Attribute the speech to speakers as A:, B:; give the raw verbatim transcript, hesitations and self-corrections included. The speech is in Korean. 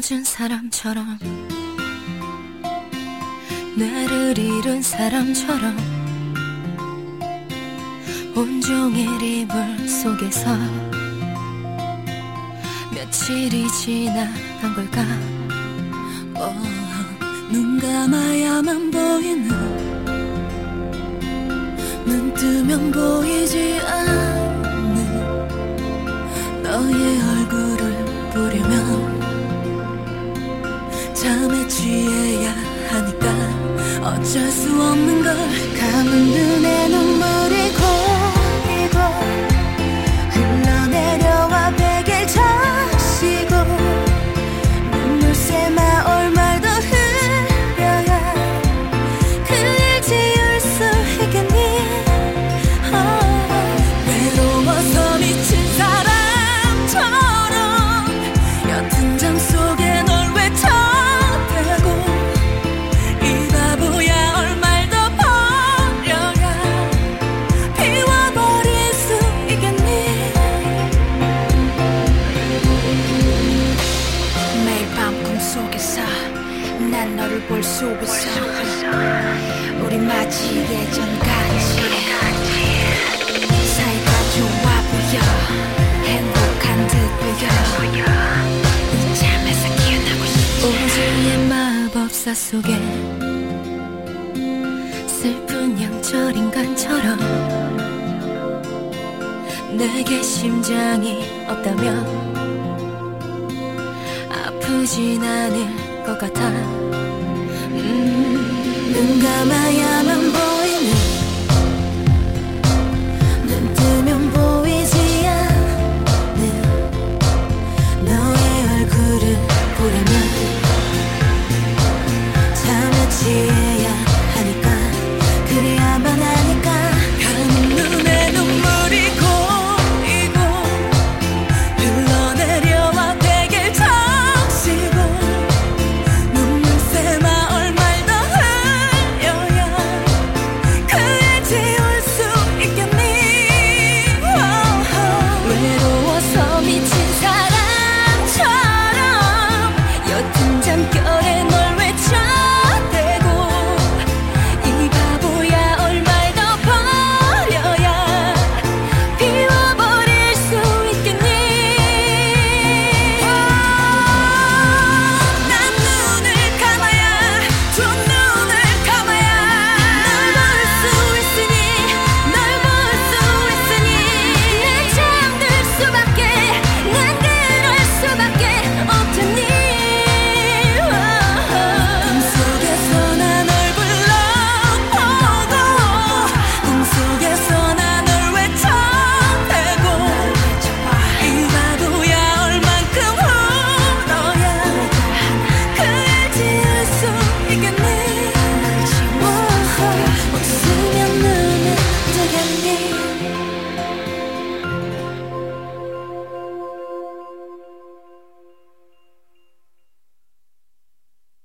A: 넘어진 사람처럼, 뇌를 잃은 사람처럼 온종일 이불 속에서 며칠이 지나간 걸까. oh, 눈 감아야만 보이는, 눈 뜨면 보이지 않는 너의 얼굴을 보려면 잠에 취해야 하니까 어쩔 수 없는 걸. 감은 눈에 눈물이 고이고 흘러내려와 베개를 적시고 눈물새마 얼마 더 흘려야 그일 지울 수 있겠니. oh, 외로워서 미친 사람처럼 옅은 잠 속에 널 외쳐대고 이 바보야 얼마를 더 버려야 비워버릴 수 있겠니. 매일 밤 꿈속에서 난 너를 볼 수 있어. 우리 마치 예전같이 사이가 좋아 보여, 행복한 듯 보여. 이 잠에서 깨어나고 싶지. 오즈의 마법사 속에 슬픈 양철 인간처럼 내게 심장이 없다면 아프진 않을 것 같아. 음, 눈 감아야